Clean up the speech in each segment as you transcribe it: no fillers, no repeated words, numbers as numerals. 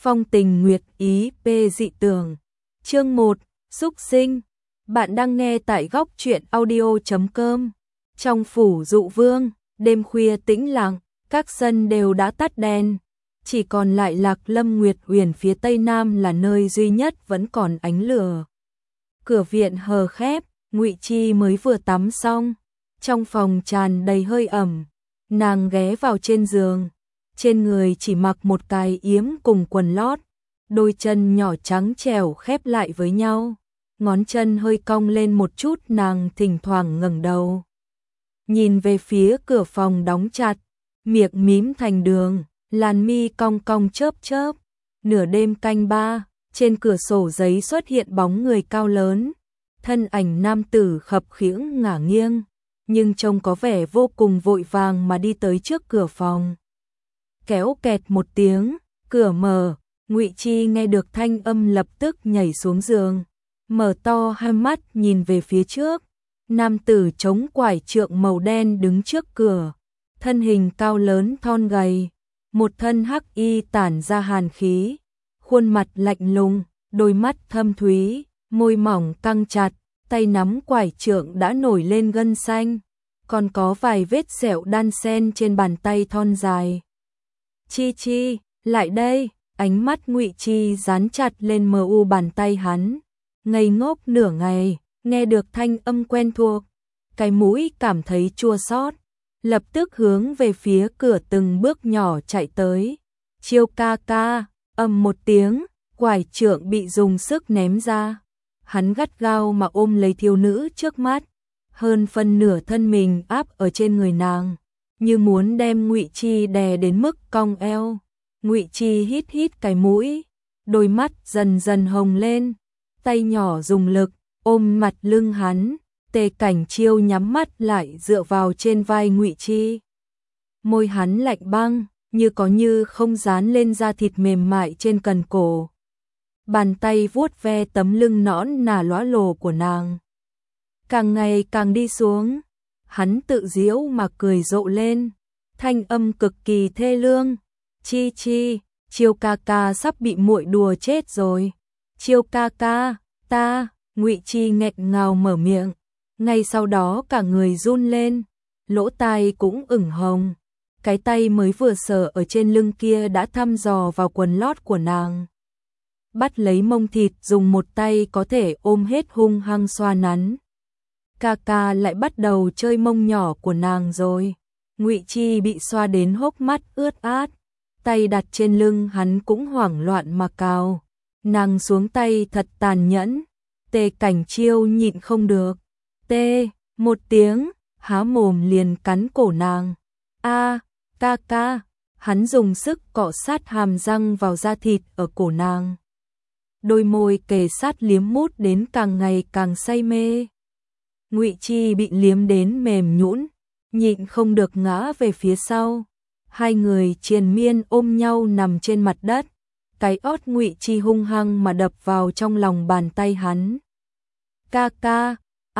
Phong tình nguyệt ý p dị tưởng. Chương 1, xúc sinh. Bạn đang nghe tại góc truyện audio.com. Trong phủ Dụ Vương, đêm khuya tĩnh lặng, các sân đều đã tắt đèn, chỉ còn lại Lạc Lâm Nguyệt Uyển phía tây nam là nơi duy nhất vẫn còn ánh lửa. Cửa viện hờ khép, Ngụy Chi mới vừa tắm xong, trong phòng tràn đầy hơi ẩm, nàng ghé vào trên giường, trên người chỉ mặc một cái yếm cùng quần lót, đôi chân nhỏ trắng trẻo khép lại với nhau, ngón chân hơi cong lên một chút, nàng thỉnh thoảng ngẩng đầu, nhìn về phía cửa phòng đóng chặt, miệng mím thành đường, làn mi cong cong chớp chớp. Nửa đêm canh ba, trên cửa sổ giấy xuất hiện bóng người cao lớn, thân ảnh nam tử khập khiễng ngả nghiêng, nhưng trông có vẻ vô cùng vội vàng mà đi tới trước cửa phòng. Kéo kẹt một tiếng, cửa mở, Ngụy Chi nghe được thanh âm lập tức nhảy xuống giường, mở to hai mắt nhìn về phía trước. Nam tử chống quải trượng màu đen đứng trước cửa, thân hình cao lớn thon gầy, một thân hắc y tản ra hàn khí, khuôn mặt lạnh lùng, đôi mắt thâm thúy, môi mỏng căng chặt, tay nắm quải trượng đã nổi lên gân xanh, còn có vài vết sẹo đan xen trên bàn tay thon dài. Chi Chi, lại đây, ánh mắt Ngụy Chi dán chặt lên mu bàn tay hắn, ngây ngốc nửa ngày, nghe được thanh âm quen thuộc, cái mũi cảm thấy chua xót, lập tức hướng về phía cửa từng bước nhỏ chạy tới. Chiêu ca ca, ầm một tiếng, quải trượng bị dùng sức ném ra. Hắn gắt gao mà ôm lấy thiếu nữ trước mắt, hơn phân nửa thân mình áp ở trên người nàng, như muốn đem Ngụy Chi đè đến mức cong eo. Ngụy Chi hít hít cái mũi, đôi mắt dần dần hồng lên, tay nhỏ dùng lực ôm mặt lưng hắn. Tề Cảnh Chiêu nhắm mắt lại dựa vào trên vai Ngụy Chi. Môi hắn lạnh băng, như có như không dán lên da thịt mềm mại trên cần cổ. Bàn tay vuốt ve tấm lưng nõn nà lóa lồ của nàng. Càng ngày càng đi xuống, hắn tự giễu mà cười rộ lên, thanh âm cực kỳ thê lương. Chi Chi, Chiêu ca ca sắp bị muội đùa chết rồi. Chiêu ca ca, ta, Ngụy Chi nghẹn ngào mở miệng. Ngay sau đó cả người run lên, lỗ tai cũng ửng hồng, cái tay mới vừa sờ ở trên lưng kia đã thăm dò vào quần lót của nàng. Bắt lấy mông thịt dùng một tay có thể ôm hết, hung hăng xoa nắn. Ca ca lại bắt đầu chơi mông nhỏ của nàng rồi. Ngụy Chi bị xoa đến hốc mắt ướt át, tay đặt trên lưng hắn cũng hoảng loạn mà cào. Nàng xuống tay thật tàn nhẫn, Tề Cảnh Chiêu nhịn không được. Tê, một tiếng, há mồm liền cắn cổ nàng. A, ca ca, hắn dùng sức cọ sát hàm răng vào da thịt ở cổ nàng. Đôi môi kề sát liếm mút đến càng ngày càng say mê. Ngụy Chi bị liếm đến mềm nhũn, nhịn không được ngã về phía sau. Hai người triền miên ôm nhau nằm trên mặt đất. Cái ót Ngụy Chi hung hăng mà đập vào trong lòng bàn tay hắn. Ca ca,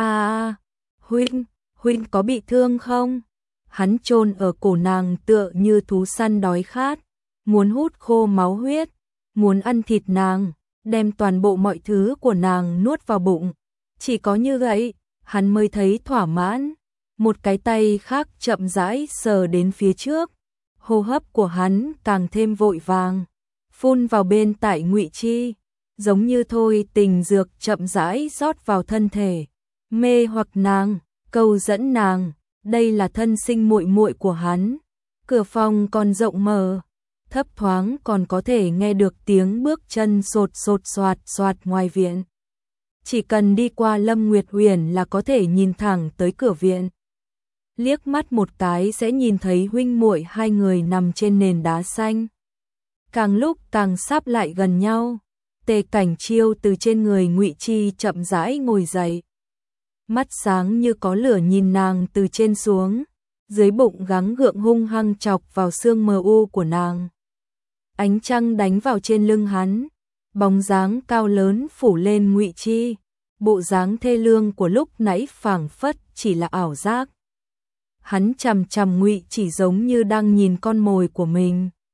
huynh có bị thương không? Hắn chôn ở cổ nàng tựa như thú săn đói khát, muốn hút khô máu huyết, muốn ăn thịt nàng, đem toàn bộ mọi thứ của nàng nuốt vào bụng. Chỉ có như vậy, hắn mới thấy thỏa mãn. Một cái tay khác chậm rãi sờ đến phía trước, hô hấp của hắn càng thêm vội vàng, phun vào bên tại Ngụy Chi, giống như thôi tình dược chậm rãi rót vào thân thể, mê hoặc nàng, câu dẫn nàng. Đây là thân sinh muội muội của hắn. Cửa phòng còn rộng mở, thấp thoáng còn có thể nghe được tiếng bước chân sột sột soạt soạt ngoài viện. Chỉ cần đi qua Lâm Nguyệt Uyển là có thể nhìn thẳng tới cửa viện. Liếc mắt một cái sẽ nhìn thấy huynh muội hai người nằm trên nền đá xanh. Càng lúc càng sáp lại gần nhau, Tề Cảnh Chiêu từ trên người Ngụy Chi chậm rãi ngồi dậy. Mắt sáng như có lửa nhìn nàng từ trên xuống, dưới bụng gắng gượng hung hăng chọc vào xương mờ u của nàng. Ánh trăng đánh vào trên lưng hắn, bóng dáng cao lớn phủ lên Ngụy Chi, bộ dáng thê lương của lúc nãy phảng phất chỉ là ảo giác. Hắn chằm chằm Ngụy Chỉ giống như đang nhìn con mồi của mình.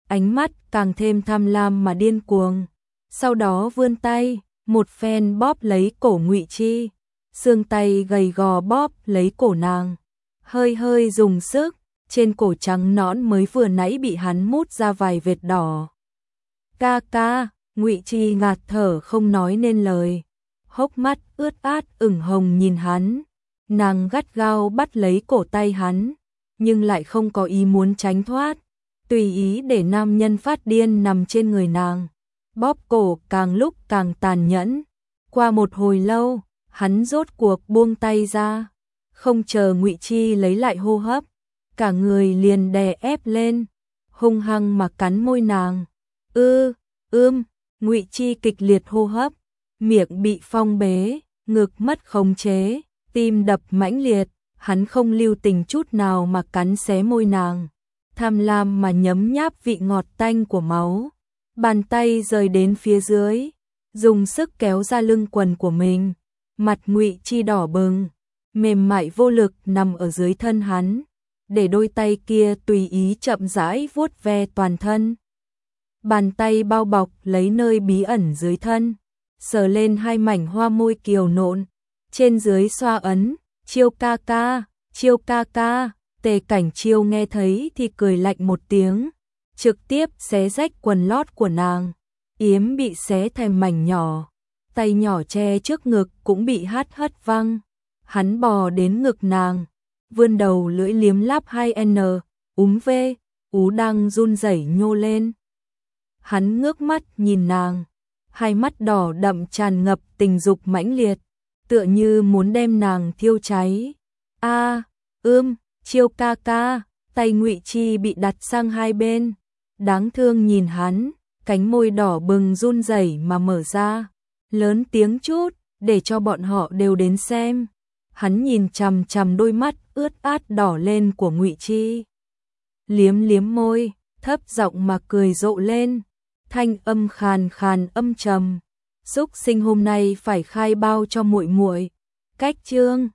ánh mắt càng thêm tham lam mà điên cuồng. Sau đó vươn tay, một phen bóp lấy cổ Ngụy Chi, xương tay gầy gò bóp lấy cổ nàng, hơi hơi dùng sức, trên cổ trắng nõn mới vừa nãy bị hắn mút ra vài vệt đỏ. Ca ca, Ngụy Chi ngạt thở không nói nên lời, hốc mắt ướt át ửng hồng nhìn hắn, nàng gắt gao bắt lấy cổ tay hắn, nhưng lại không có ý muốn tránh thoát, tùy ý để nam nhân phát điên nằm trên người nàng, bóp cổ càng lúc càng tàn nhẫn. Qua một hồi lâu, hắn rốt cuộc buông tay ra, không chờ Ngụy Chi lấy lại hô hấp, cả người liền đè ép lên, hung hăng mà cắn môi nàng. Ngụy Chi kịch liệt hô hấp, miệng bị phong bế, ngực mất khống chế, tim đập mãnh liệt, hắn không lưu tình chút nào mà cắn xé môi nàng, tham lam mà nhấm nháp vị ngọt tanh của máu. Bàn tay rời đến phía dưới, dùng sức kéo ra lưng quần của mình, mặt Ngụy Chi đỏ bừng, mềm mại vô lực nằm ở dưới thân hắn, để đôi tay kia tùy ý chậm rãi vuốt ve toàn thân. Bàn tay bao bọc lấy nơi bí ẩn dưới thân, sờ lên hai mảnh hoa môi kiều nộn, trên dưới xoa ấn, Chiêu ca ca, Chiêu ca ca. Tề Cảnh Chiêu nghe thấy thì cười lạnh một tiếng, trực tiếp xé rách quần lót của nàng, yếm bị xé thành mảnh nhỏ, tay nhỏ che trước ngực cũng bị hất văng. Hắn bò đến ngực nàng, vươn đầu lưỡi liếm láp 2N, v, ú đang run rẩy nhô lên. Hắn ngước mắt nhìn nàng, hai mắt đỏ đậm tràn ngập tình dục mãnh liệt, tựa như muốn đem nàng thiêu cháy. Chiêu ca ca, tay Ngụy Chi bị đặt sang hai bên, đáng thương nhìn hắn, cánh môi đỏ bừng run rẩy mà mở ra, lớn tiếng chút, để cho bọn họ đều đến xem. Hắn nhìn chằm chằm đôi mắt ướt át đỏ lên của Ngụy Chi, liếm liếm môi, thấp giọng mà cười rộ lên, thanh âm khàn khàn âm trầm. Xúc sinh hôm nay phải khai bao cho muội muội. Cách chương